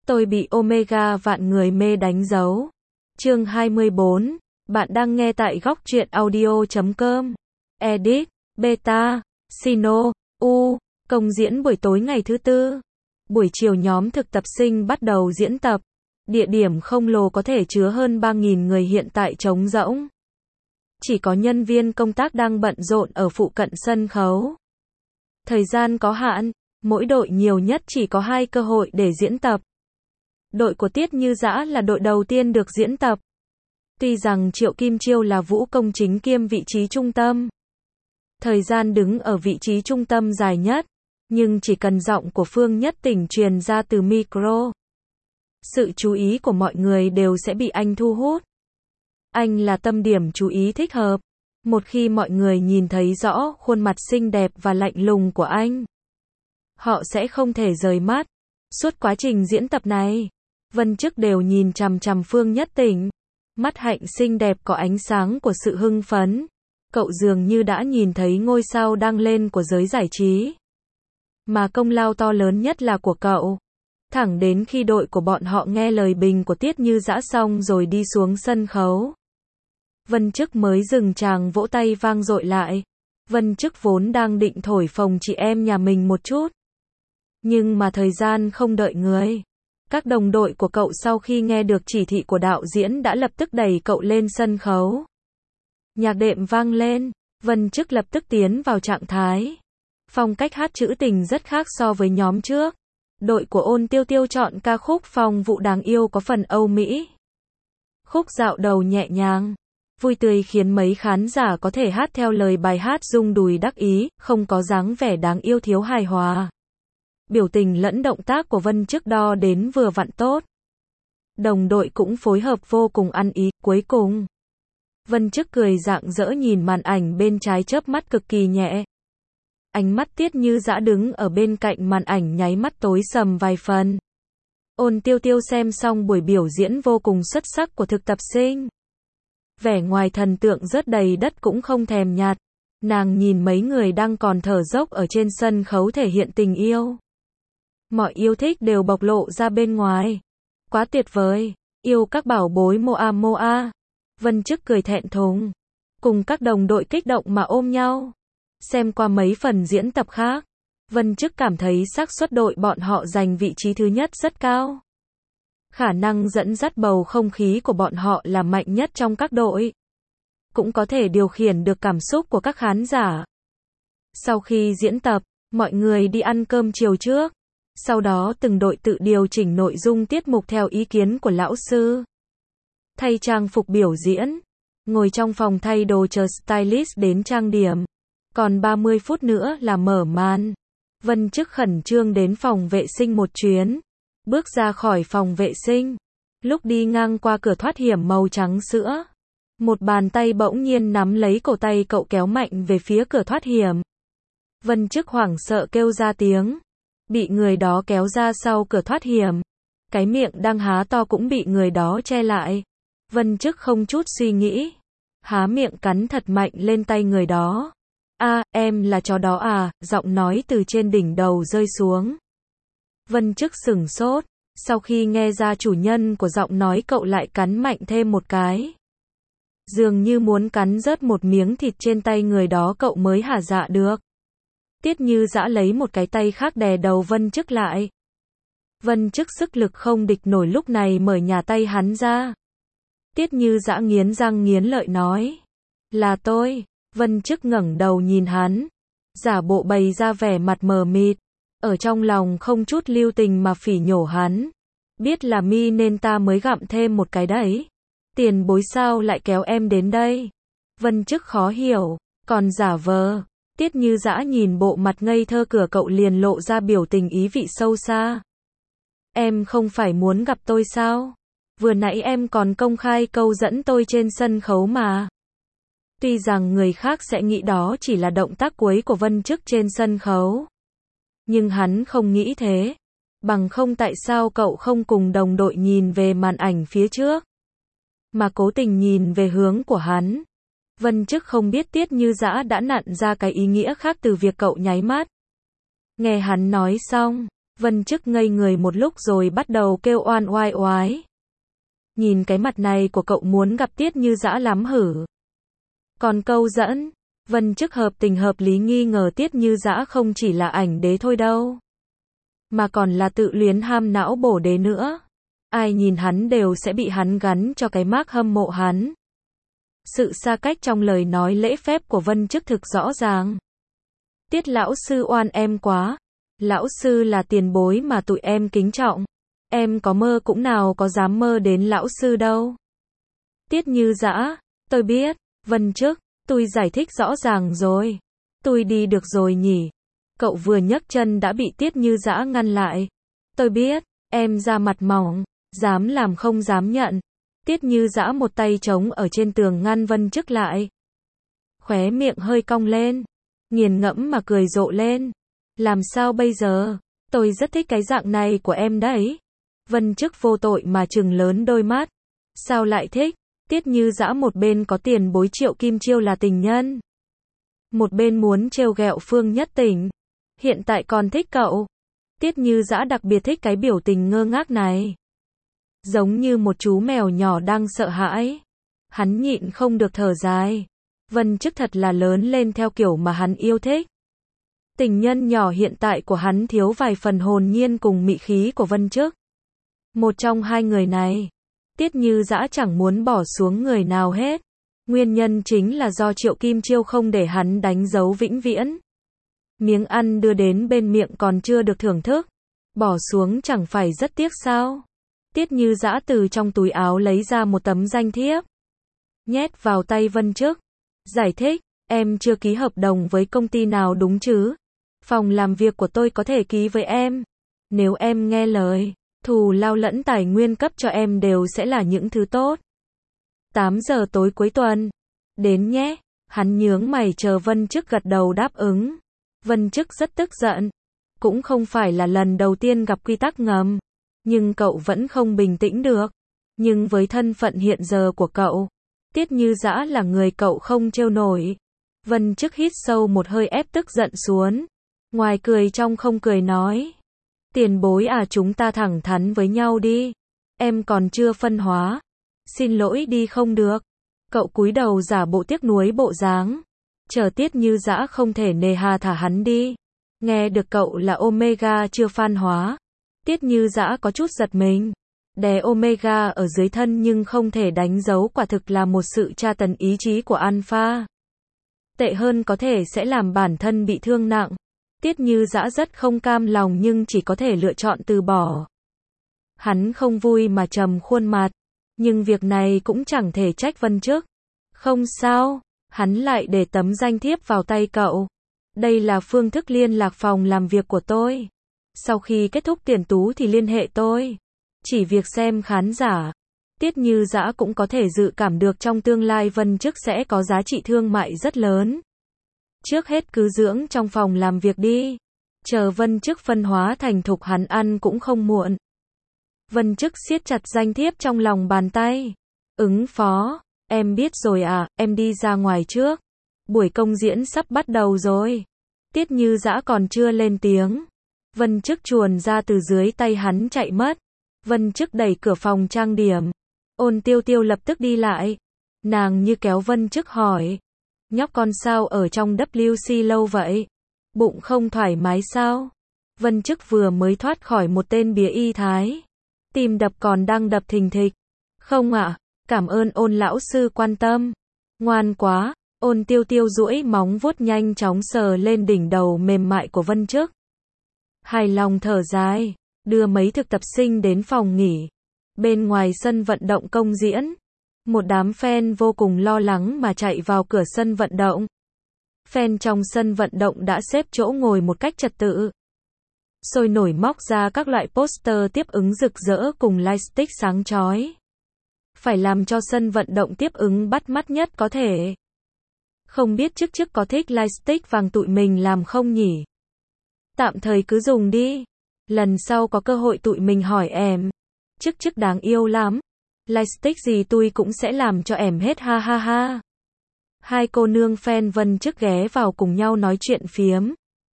Tôi bị Omega vạn người mê đánh dấu. Chương 24. Bạn đang nghe tại góc truyện audio.com. Edit, Beta, Sino, U. Công diễn buổi tối ngày thứ Tư. Buổi chiều nhóm thực tập sinh bắt đầu diễn tập. Địa điểm khổng lồ có thể chứa hơn 3.000 người hiện tại trống rỗng. Chỉ có nhân viên công tác đang bận rộn ở phụ cận sân khấu. Thời gian có hạn, mỗi đội nhiều nhất chỉ có 2 cơ hội để diễn tập. Đội của Tiết Như Dã là đội đầu tiên được diễn tập. Tuy rằng Triệu Kim Chiêu là vũ công chính kiêm vị trí trung tâm. Thời gian đứng ở vị trí trung tâm dài nhất, nhưng chỉ cần giọng của Phương Nhất Tỉnh truyền ra từ micro, sự chú ý của mọi người đều sẽ bị anh thu hút. Anh là tâm điểm chú ý thích hợp. Một khi mọi người nhìn thấy rõ khuôn mặt xinh đẹp và lạnh lùng của anh, họ sẽ không thể rời mắt. Suốt quá trình diễn tập này, Vân Chức đều nhìn chằm chằm Phương Nhất Tỉnh. Mắt hạnh xinh đẹp có ánh sáng của sự hưng phấn. Cậu dường như đã nhìn thấy ngôi sao đang lên của giới giải trí. Mà công lao to lớn nhất là của cậu. Thẳng đến khi đội của bọn họ nghe lời bình của Tiết Như Dã xong rồi đi xuống sân khấu, Vân Chức mới dừng tràng vỗ tay vang dội lại. Vân Chức vốn đang định thổi phồng chị em nhà mình một chút. Nhưng mà thời gian không đợi người. Các đồng đội của cậu sau khi nghe được chỉ thị của đạo diễn đã lập tức đẩy cậu lên sân khấu. Nhạc đệm vang lên, Vân Chức lập tức tiến vào trạng thái. Phong cách hát trữ tình rất khác so với nhóm trước. Đội của Ôn Tiêu Tiêu chọn ca khúc Phong Vụ Đáng Yêu có phần Âu Mỹ. Khúc dạo đầu nhẹ nhàng, vui tươi khiến mấy khán giả có thể hát theo lời bài hát rung đùi đắc ý, không có dáng vẻ đáng yêu thiếu hài hòa. Biểu tình lẫn động tác của Vân Chức đo đến vừa vặn tốt. Đồng đội cũng phối hợp vô cùng ăn ý. Cuối cùng, Vân Chức cười rạng rỡ nhìn màn ảnh bên trái chớp mắt cực kỳ nhẹ. Ánh mắt Tiết Như Dã đứng ở bên cạnh màn ảnh nháy mắt tối sầm vài phần. Ôn Tiêu Tiêu xem xong buổi biểu diễn vô cùng xuất sắc của thực tập sinh. Vẻ ngoài thần tượng rớt đầy đất cũng không thèm nhạt. Nàng nhìn mấy người đang còn thở dốc ở trên sân khấu thể hiện tình yêu. Mọi yêu thích đều bộc lộ ra bên ngoài. Quá tuyệt vời, yêu các bảo bối Moa Moa. Vân Chức cười thẹn thùng. Cùng các đồng đội kích động mà ôm nhau. Xem qua mấy phần diễn tập khác, Vân Chức cảm thấy xác suất đội bọn họ giành vị trí thứ nhất rất cao. Khả năng dẫn dắt bầu không khí của bọn họ là mạnh nhất trong các đội. Cũng có thể điều khiển được cảm xúc của các khán giả. Sau khi diễn tập, mọi người đi ăn cơm chiều trước. Sau đó từng đội tự điều chỉnh nội dung tiết mục theo ý kiến của lão sư. Thay trang phục biểu diễn. Ngồi trong phòng thay đồ chờ stylist đến trang điểm. Còn 30 phút nữa là mở màn. Vân Chức khẩn trương đến phòng vệ sinh một chuyến. Bước ra khỏi phòng vệ sinh. Lúc đi ngang qua cửa thoát hiểm màu trắng sữa, một bàn tay bỗng nhiên nắm lấy cổ tay cậu kéo mạnh về phía cửa thoát hiểm. Vân Chức hoảng sợ kêu ra tiếng. Bị người đó kéo ra sau cửa thoát hiểm. Cái miệng đang há to cũng bị người đó che lại. Vân Chức không chút suy nghĩ, há miệng cắn thật mạnh lên tay người đó. A, em là chó đó à? Giọng nói từ trên đỉnh đầu rơi xuống. Vân Chức sửng sốt. Sau khi nghe ra chủ nhân của giọng nói cậu lại cắn mạnh thêm một cái. Dường như muốn cắn rớt một miếng thịt trên tay người đó cậu mới hả dạ được. Tiết Như Dã lấy một cái tay khác đè đầu Vân Chức lại. Vân Chức sức lực không địch nổi lúc này mở nhà tay hắn ra. Tiết Như Dã nghiến răng nghiến lợi nói. Là tôi. Vân Chức ngẩng đầu nhìn hắn. Giả bộ bày ra vẻ mặt mờ mịt. Ở trong lòng không chút lưu tình mà phỉ nhổ hắn. Biết là mi nên ta mới gặm thêm một cái đấy. Tiền bối sao lại kéo em đến đây? Vân Chức khó hiểu. Còn giả vờ. Tiết Như Dã nhìn bộ mặt ngây thơ cửa cậu liền lộ ra biểu tình ý vị sâu xa. Em không phải muốn gặp tôi sao? Vừa nãy em còn công khai câu dẫn tôi trên sân khấu mà. Tuy rằng người khác sẽ nghĩ đó chỉ là động tác cuối của Vân Chức trên sân khấu. Nhưng hắn không nghĩ thế. Bằng không tại sao cậu không cùng đồng đội nhìn về màn ảnh phía trước, mà cố tình nhìn về hướng của hắn. Vân Chức không biết Tiết Như Dã đã nặn ra cái ý nghĩa khác từ việc cậu nháy mắt. Nghe hắn nói xong, Vân Chức ngây người một lúc rồi bắt đầu kêu oan oai oái. Nhìn cái mặt này của cậu muốn gặp Tiết Như Dã lắm hử? Còn câu dẫn, Vân Chức hợp tình hợp lý nghi ngờ Tiết Như Dã không chỉ là ảnh đế thôi đâu, mà còn là tự luyến ham não bổ đế nữa. Ai nhìn hắn đều sẽ bị hắn gắn cho cái mác hâm mộ hắn. Sự xa cách trong lời nói lễ phép của Vân Chức thực rõ ràng. Tiết lão sư oan em quá. Lão sư là tiền bối mà tụi em kính trọng. Em có mơ cũng nào có dám mơ đến lão sư đâu. Tiết Như Dã, tôi biết. Vân Chức, tôi giải thích rõ ràng rồi. Tôi đi được rồi nhỉ. Cậu vừa nhấc chân đã bị Tiết Như Dã ngăn lại. Tôi biết, em ra mặt mỏng, dám làm không dám nhận. Tiết Như Dã một tay chống ở trên tường ngăn Vân Chức lại. Khóe miệng hơi cong lên, nghiền ngẫm mà cười rộ lên. Làm sao bây giờ? Tôi rất thích cái dạng này của em đấy. Vân Chức vô tội mà trừng lớn đôi mắt. Sao lại thích? Tiết Như Dã một bên có tiền bối Triệu Kim Chiêu là tình nhân, một bên muốn trêu ghẹo Phương Nhất Tỉnh. Hiện tại còn thích cậu. Tiết Như Dã đặc biệt thích cái biểu tình ngơ ngác này. Giống như một chú mèo nhỏ đang sợ hãi. Hắn nhịn không được thở dài. Vân Chức thật là lớn lên theo kiểu mà hắn yêu thích. Tình nhân nhỏ hiện tại của hắn thiếu vài phần hồn nhiên cùng mị khí của Vân Chức. Một trong hai người này, Tiết Như Dã chẳng muốn bỏ xuống người nào hết. Nguyên nhân chính là do Triệu Kim Chiêu không để hắn đánh dấu vĩnh viễn. Miếng ăn đưa đến bên miệng còn chưa được thưởng thức, bỏ xuống chẳng phải rất tiếc sao? Tiết Như Dã từ trong túi áo lấy ra một tấm danh thiếp, nhét vào tay Vân Chức. Giải thích, em chưa ký hợp đồng với công ty nào đúng chứ? Phòng làm việc của tôi có thể ký với em. Nếu em nghe lời, thù lao lẫn tài nguyên cấp cho em đều sẽ là những thứ tốt. 8 giờ tối cuối tuần. Đến nhé. Hắn nhướng mày chờ Vân Chức gật đầu đáp ứng. Vân Chức rất tức giận. Cũng không phải là lần đầu tiên gặp quy tắc ngầm. Nhưng cậu vẫn không bình tĩnh được. Nhưng với thân phận hiện giờ của cậu, Tiết Như Dã là người cậu không trêu nổi. Vân Chức hít sâu một hơi ép tức giận xuống. Ngoài cười trong không cười nói. Tiền bối à, chúng ta thẳng thắn với nhau đi. Em còn chưa phân hóa. Xin lỗi đi không được. Cậu cúi đầu giả bộ tiếc nuối bộ dáng. Chờ Tiết Như Dã không thể nề hà thả hắn đi. Nghe được cậu là Omega chưa phan hóa. Tiết Như Dã có chút giật mình. Đè Omega ở dưới thân nhưng không thể đánh dấu quả thực là một sự tra tấn ý chí của Alpha. Tệ hơn có thể sẽ làm bản thân bị thương nặng. Tiết Như Dã rất không cam lòng nhưng chỉ có thể lựa chọn từ bỏ. Hắn không vui mà trầm khuôn mặt. Nhưng việc này cũng chẳng thể trách Vân Chức. Không sao, hắn lại để tấm danh thiếp vào tay cậu. Đây là phương thức liên lạc phòng làm việc của tôi. Sau khi kết thúc tiền tú thì liên hệ tôi. Chỉ việc xem khán giả. Tiết Như Dã cũng có thể dự cảm được trong tương lai Vân Chức sẽ có giá trị thương mại rất lớn. Trước hết cứ dưỡng trong phòng làm việc đi. Chờ Vân Chức phân hóa thành thục hắn ăn cũng không muộn. Vân Chức siết chặt danh thiếp trong lòng bàn tay. Ứng phó. Em biết rồi à, em đi ra ngoài trước. Buổi công diễn sắp bắt đầu rồi. Tiết Như Dã còn chưa lên tiếng. Vân Chức chuồn ra từ dưới tay hắn chạy mất. Vân Chức đẩy cửa phòng trang điểm. Ôn Tiêu Tiêu lập tức đi lại. Nàng như kéo Vân Chức hỏi. Nhóc con sao ở trong WC lâu vậy? Bụng không thoải mái sao? Vân Chức vừa mới thoát khỏi một tên bía y thái. Tim đập còn đang đập thình thịch. Không ạ, cảm ơn Ôn lão sư quan tâm. Ngoan quá. Ôn Tiêu Tiêu duỗi móng vuốt nhanh chóng sờ lên đỉnh đầu mềm mại của Vân Chức. Hài lòng thở dài, đưa mấy thực tập sinh đến phòng nghỉ. Bên ngoài sân vận động công diễn, một đám fan vô cùng lo lắng mà chạy vào cửa sân vận động. Fan trong sân vận động đã xếp chỗ ngồi một cách trật tự. Sôi nổi móc ra các loại poster tiếp ứng rực rỡ cùng lightstick sáng chói. Phải làm cho sân vận động tiếp ứng bắt mắt nhất có thể. Không biết chức có thích lightstick vàng tụi mình làm không nhỉ? Tạm thời cứ dùng đi. Lần sau có cơ hội tụi mình hỏi em. Chức đáng yêu lắm. Lightstick gì tôi cũng sẽ làm cho em hết ha ha ha. Hai cô nương fan Vân Chức ghé vào cùng nhau nói chuyện phiếm.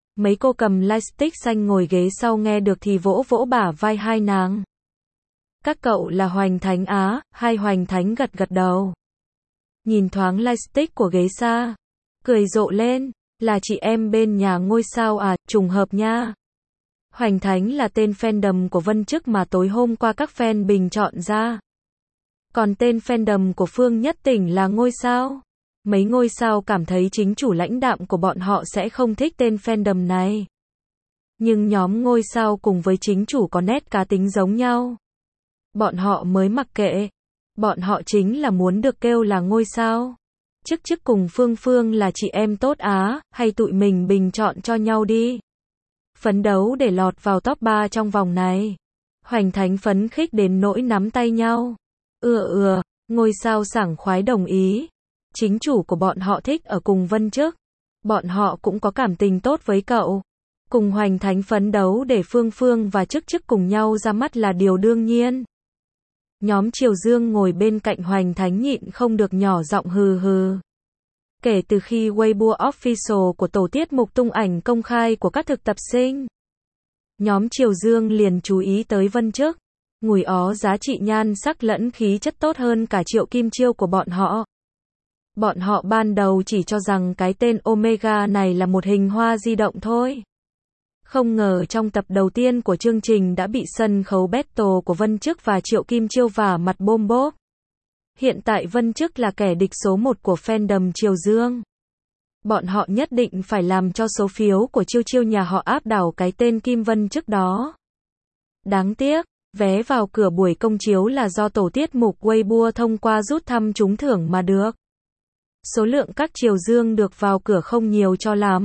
Mấy cô cầm lightstick xanh ngồi ghế sau nghe được thì vỗ vỗ bả vai hai nàng. Các cậu là Hoành Thánh á? Hai Hoành Thánh gật gật đầu. Nhìn thoáng lightstick của ghế xa, cười rộ lên, là chị em bên nhà ngôi sao à, trùng hợp nha. Hoành Thánh là tên fandom của Vân Chức mà tối hôm qua các fan bình chọn ra. Còn tên fandom của Phương Nhất Tỉnh là ngôi sao. Mấy ngôi sao cảm thấy chính chủ lãnh đạm của bọn họ sẽ không thích tên fandom này. Nhưng nhóm ngôi sao cùng với chính chủ có nét cá tính giống nhau. Bọn họ mới mặc kệ. Bọn họ chính là muốn được kêu là ngôi sao. Chức Chức cùng Phương Phương là chị em tốt á, hay tụi mình bình chọn cho nhau đi. Phấn đấu để lọt vào top 3 trong vòng này. Hoành Thánh phấn khích đến nỗi nắm tay nhau. Ngôi sao sảng khoái đồng ý. Chính chủ của bọn họ thích ở cùng Vân Chức. Bọn họ cũng có cảm tình tốt với cậu. Cùng Hoành Thánh phấn đấu để Phương Phương và Chức Chức cùng nhau ra mắt là điều đương nhiên. Nhóm Triều Dương ngồi bên cạnh Hoành Thánh nhịn không được nhỏ giọng hừ hừ. Kể từ khi Weibo Official của tổ tiết mục tung ảnh công khai của các thực tập sinh, nhóm Triều Dương liền chú ý tới Vân Chức. Ngùi ó giá trị nhan sắc lẫn khí chất tốt hơn cả Triệu Kim Chiêu của bọn họ. Bọn họ ban đầu chỉ cho rằng cái tên Omega này là một hình hoa di động thôi. Không ngờ trong tập đầu tiên của chương trình đã bị sân khấu battle của Vân Chức và Triệu Kim Chiêu vả mặt bôm bốp. Hiện tại Vân Chức là kẻ địch số 1 của fandom Triều Dương. Bọn họ nhất định phải làm cho số phiếu của Chiêu Chiêu nhà họ áp đảo cái tên Kim Vân Chức đó. Đáng tiếc, vé vào cửa buổi công chiếu là do tổ tiết mục Weibo thông qua rút thăm trúng thưởng mà được. Số lượng các Triều Dương được vào cửa không nhiều cho lắm.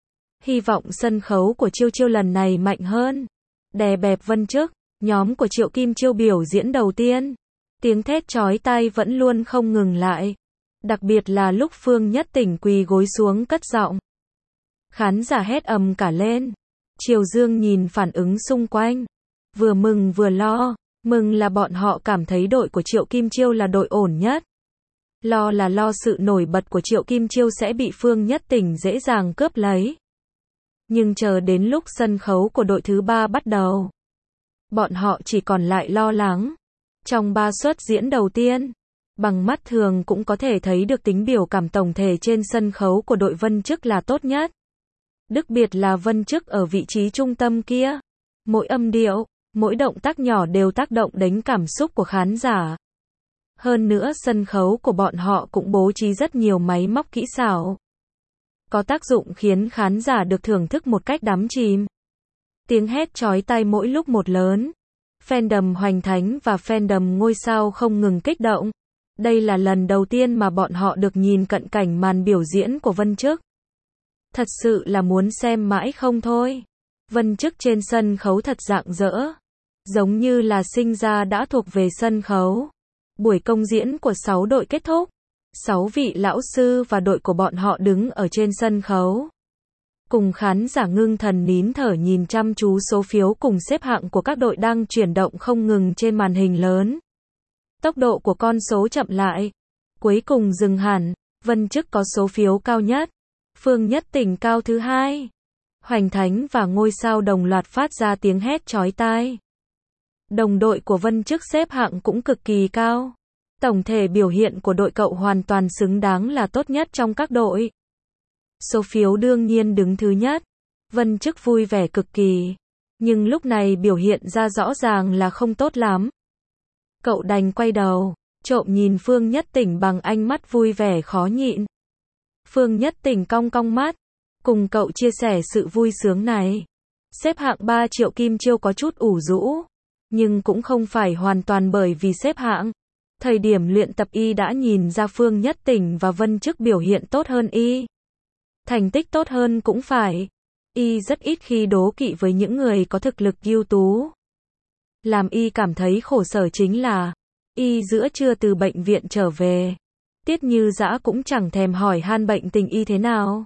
Hy vọng sân khấu của Chiêu Chiêu lần này mạnh hơn. Đè bẹp Vân Chức, nhóm của Triệu Kim Chiêu biểu diễn đầu tiên. Tiếng thét chói tai vẫn luôn không ngừng lại. Đặc biệt là lúc Phương Nhất Tỉnh quỳ gối xuống cất giọng. Khán giả hét ầm cả lên. Triều Dương nhìn phản ứng xung quanh. Vừa mừng vừa lo. Mừng là bọn họ cảm thấy đội của Triệu Kim Chiêu là đội ổn nhất. Lo là lo sự nổi bật của Triệu Kim Chiêu sẽ bị Phương Nhất Tỉnh dễ dàng cướp lấy. Nhưng chờ đến lúc sân khấu của đội thứ 3 bắt đầu, bọn họ chỉ còn lại lo lắng. Trong 3 suất diễn đầu tiên, bằng mắt thường cũng có thể thấy được tính biểu cảm tổng thể trên sân khấu của đội Vân Chức là tốt nhất. Đặc biệt là Vân Chức ở vị trí trung tâm kia. Mỗi âm điệu, mỗi động tác nhỏ đều tác động đến cảm xúc của khán giả. Hơn nữa sân khấu của bọn họ cũng bố trí rất nhiều máy móc kỹ xảo. Có tác dụng khiến khán giả được thưởng thức một cách đắm chìm. Tiếng hét chói tai mỗi lúc một lớn. Fandom Hoành Thánh và fandom ngôi sao không ngừng kích động. Đây là lần đầu tiên mà bọn họ được nhìn cận cảnh màn biểu diễn của Vân Chức. Thật sự là muốn xem mãi không thôi. Vân Chức trên sân khấu thật rạng rỡ. Giống như là sinh ra đã thuộc về sân khấu. Buổi công diễn của 6 đội kết thúc. 6 vị lão sư và đội của bọn họ đứng ở trên sân khấu. Cùng khán giả ngưng thần nín thở nhìn chăm chú số phiếu cùng xếp hạng của các đội đang chuyển động không ngừng trên màn hình lớn. Tốc độ của con số chậm lại. Cuối cùng dừng hẳn. Vân Chức có số phiếu cao nhất. Phương Nhất Tỉnh cao thứ 2. Hoành Thánh và ngôi sao đồng loạt phát ra tiếng hét chói tai. Đồng đội của Vân Chức xếp hạng cũng cực kỳ cao. Tổng thể biểu hiện của đội cậu hoàn toàn xứng đáng là tốt nhất trong các đội. Số phiếu đương nhiên đứng thứ nhất. Vân Chức vui vẻ cực kỳ. Nhưng lúc này biểu hiện ra rõ ràng là không tốt lắm. Cậu đành quay đầu, trộm nhìn Phương Nhất Tỉnh bằng ánh mắt vui vẻ khó nhịn. Phương Nhất Tỉnh cong cong mắt, cùng cậu chia sẻ sự vui sướng này. Xếp hạng 3 Triệu Kim Chiêu có chút ủ rũ. Nhưng cũng không phải hoàn toàn bởi vì xếp hạng. Thời điểm luyện tập y đã nhìn ra Phương Nhất Tỉnh và Vân Chức biểu hiện tốt hơn y. Thành tích tốt hơn cũng phải. Y rất ít khi đố kỵ với những người có thực lực ưu tú. Làm y cảm thấy khổ sở chính là, y giữa trưa từ bệnh viện trở về. Tiết Như Dã cũng chẳng thèm hỏi han bệnh tình y thế nào.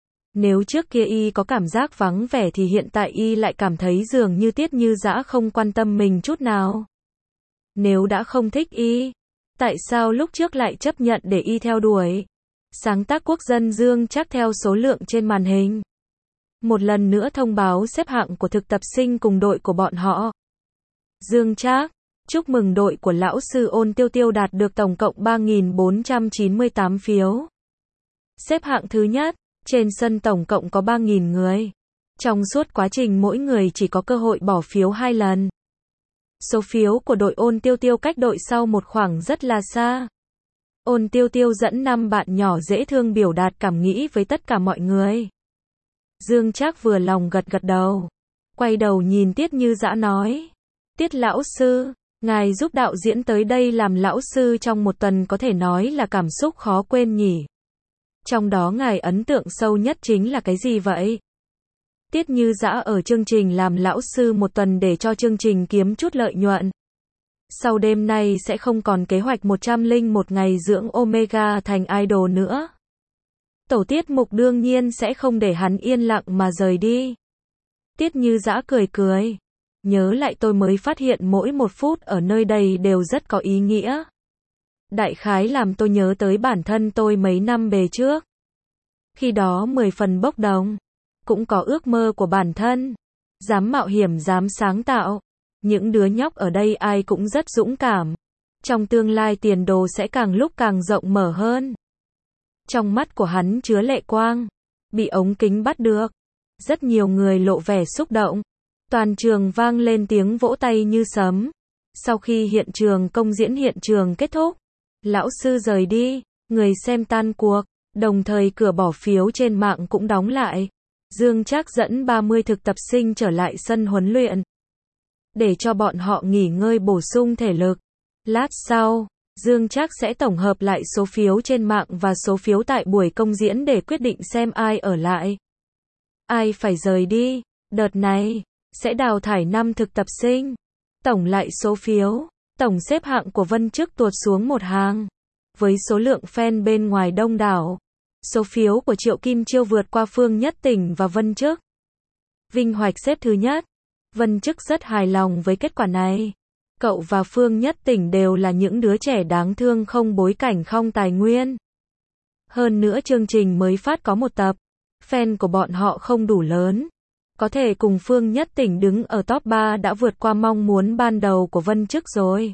Nếu trước kia y có cảm giác vắng vẻ thì hiện tại y lại cảm thấy dường như Tiết Như Dã không quan tâm mình chút nào. Nếu đã không thích y, tại sao lúc trước lại chấp nhận để y theo đuổi? Sáng tác quốc dân dương chắc theo số lượng trên màn hình. một lần nữa thông báo xếp hạng của thực tập sinh cùng đội của bọn họ. Dương Trác, chúc mừng đội của lão sư Ôn Tiêu Tiêu đạt được tổng cộng 3.498 phiếu. Xếp hạng thứ nhất, trên sân tổng cộng có 3.000 người. Trong suốt quá trình mỗi người chỉ có cơ hội bỏ phiếu 2 lần. Số phiếu của đội Ôn Tiêu Tiêu cách đội sau một khoảng rất là xa. Ôn Tiêu Tiêu dẫn 5 bạn nhỏ dễ thương biểu đạt cảm nghĩ với tất cả mọi người. Dương Trác vừa lòng gật gật đầu. Quay đầu nhìn Tiết Như Dã nói. Tiết lão sư, ngài giúp đạo diễn tới đây làm lão sư trong một tuần có thể nói là cảm xúc khó quên nhỉ. Trong đó ngài ấn tượng sâu nhất chính là cái gì vậy? Tiết Như Dã ở chương trình làm lão sư một tuần để cho chương trình kiếm chút lợi nhuận. Sau đêm nay sẽ không còn kế hoạch 101 ngày dưỡng Omega thành idol nữa. Tổ tiết mục đương nhiên sẽ không để hắn yên lặng mà rời đi. Tiết Như Dã cười cười. Nhớ lại tôi mới phát hiện mỗi một phút ở nơi đây đều rất có ý nghĩa. Đại khái làm tôi nhớ tới bản thân tôi mấy năm về trước. Khi đó 10 phần bốc đồng. Cũng có ước mơ của bản thân. Dám mạo hiểm, dám sáng tạo. Những đứa nhóc ở đây ai cũng rất dũng cảm. Trong tương lai tiền đồ sẽ càng lúc càng rộng mở hơn. Trong mắt của hắn chứa lệ quang. Bị ống kính bắt được. Rất nhiều người lộ vẻ xúc động. Toàn trường vang lên tiếng vỗ tay như sấm. Sau khi hiện trường kết thúc, lão sư rời đi, người xem tan cuộc, đồng thời cửa bỏ phiếu trên mạng cũng đóng lại. Dương Trác dẫn 30 thực tập sinh trở lại sân huấn luyện, để cho bọn họ nghỉ ngơi bổ sung thể lực. Lát sau, Dương Trác sẽ tổng hợp lại số phiếu trên mạng và số phiếu tại buổi công diễn để quyết định xem ai ở lại, ai phải rời đi. Đợt này sẽ đào thải 5 thực tập sinh. Tổng lại số phiếu, tổng xếp hạng của Vân Chức tuột xuống một hàng. Với số lượng fan bên ngoài đông đảo, số phiếu của Triệu Kim Chiêu vượt qua Phương Nhất Tỉnh và Vân Chức. Vinh Hoạch xếp thứ nhất. Vân Chức rất hài lòng với kết quả này. Cậu và Phương Nhất Tỉnh đều là những đứa trẻ đáng thương không bối cảnh không tài nguyên. Hơn nữa chương trình mới phát có một tập. Fan của bọn họ không đủ lớn. Có thể cùng Phương Nhất Tỉnh đứng ở top 3 đã vượt qua mong muốn ban đầu của Vân Chức rồi.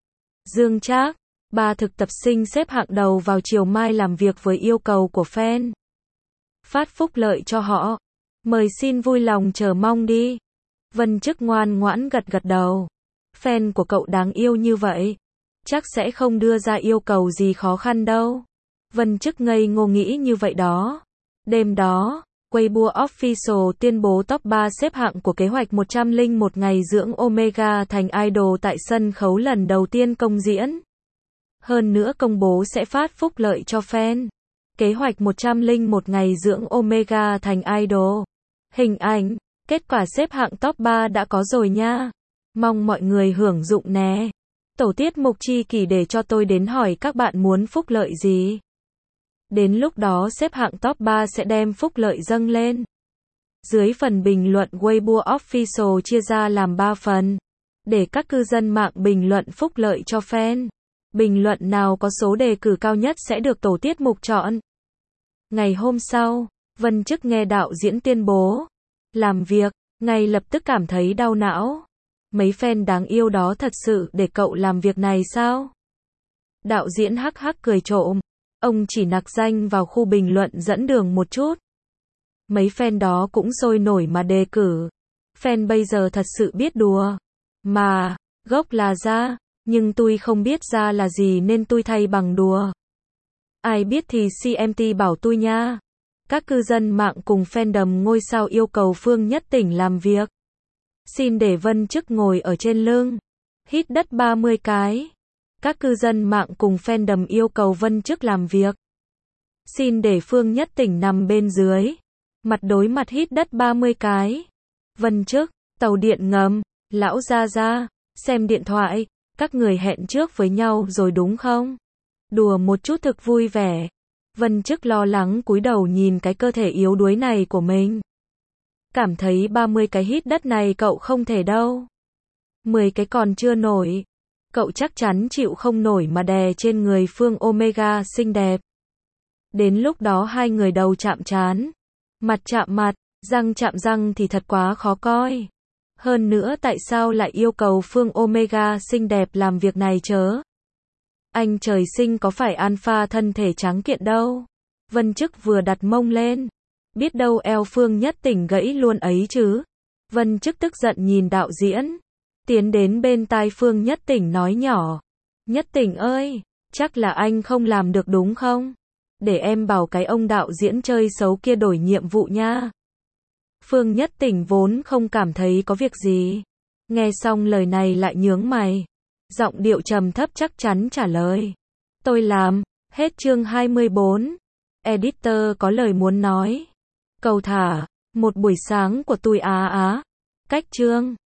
Dương Trác, 3 thực tập sinh xếp hạng đầu vào chiều mai làm việc với yêu cầu của fan. Phát phúc lợi cho họ. Mời xin vui lòng chờ mong đi. Vân Chức ngoan ngoãn gật gật đầu. Fan của cậu đáng yêu như vậy. Chắc sẽ không đưa ra yêu cầu gì khó khăn đâu. Vân Chức ngây ngô nghĩ như vậy đó. Đêm đó, Weibo Official tuyên bố top 3 xếp hạng của kế hoạch 101 ngày dưỡng Omega thành idol tại sân khấu lần đầu tiên công diễn. Hơn nữa công bố sẽ phát phúc lợi cho fan. Kế hoạch 101 ngày dưỡng Omega thành idol. Hình ảnh, kết quả xếp hạng top 3 đã có rồi nha. Mong mọi người hưởng dụng nè. Tổ tiết mục chi kỷ để cho tôi đến hỏi các bạn muốn phúc lợi gì. Đến lúc đó xếp hạng top 3 sẽ đem phúc lợi dâng lên. Dưới phần bình luận Weibo Official chia ra làm 3 phần. Để các cư dân mạng bình luận phúc lợi cho fan. Bình luận nào có số đề cử cao nhất sẽ được tổ tiết mục chọn. Ngày hôm sau, Vân Chức nghe đạo diễn tuyên bố. Làm việc, ngay lập tức cảm thấy đau não. Mấy fan đáng yêu đó thật sự để cậu làm việc này sao? Đạo diễn hắc hắc cười trộm. Ông chỉ nặc danh vào khu bình luận dẫn đường một chút. Mấy fan đó cũng sôi nổi mà đề cử. Fan bây giờ thật sự biết đùa. Mà, gốc là ra, nhưng tôi không biết ra là gì nên tôi thay bằng đùa. Ai biết thì CMT bảo tôi nha. Các cư dân mạng cùng fandom ngôi sao yêu cầu Phương Nhất Tỉnh làm việc. Xin để Vân Chức ngồi ở trên lưng. Hít đất 30 cái. Các cư dân mạng cùng fandom yêu cầu Vân Chức làm việc. Xin để Phương Nhất Tỉnh nằm bên dưới. Mặt đối mặt hít đất 30 cái. Vân Chức, tàu điện ngầm, lão Gia Gia, xem điện thoại. Các người hẹn trước với nhau rồi đúng không? Đùa một chút thực vui vẻ. Vân Chức lo lắng cúi đầu nhìn cái cơ thể yếu đuối này của mình. Cảm thấy 30 cái hít đất này cậu không thể đâu. 10 cái còn chưa nổi. Cậu chắc chắn chịu không nổi mà đè trên người Phương Omega xinh đẹp. Đến lúc đó hai người đầu chạm trán. Mặt chạm mặt. Răng chạm răng thì thật quá khó coi. Hơn nữa tại sao lại yêu cầu Phương Omega xinh đẹp làm việc này chớ? Anh trời sinh có phải alpha thân thể trắng kiện đâu. Vân Chức vừa đặt mông lên. Biết đâu eo Phương Nhất Tỉnh gãy luôn ấy chứ. Vân Chức tức giận nhìn đạo diễn. Tiến đến bên tai Phương Nhất Tỉnh nói nhỏ. Nhất Tỉnh ơi, chắc là anh không làm được đúng không? Để em bảo cái ông đạo diễn chơi xấu kia đổi nhiệm vụ nha. Phương Nhất Tỉnh vốn không cảm thấy có việc gì. Nghe xong lời này lại nhướng mày. Giọng điệu trầm thấp chắc chắn trả lời. Tôi làm. Hết chương 24. Editor có lời muốn nói. Cầu thả. Một buổi sáng của tôi á á. Cách chương.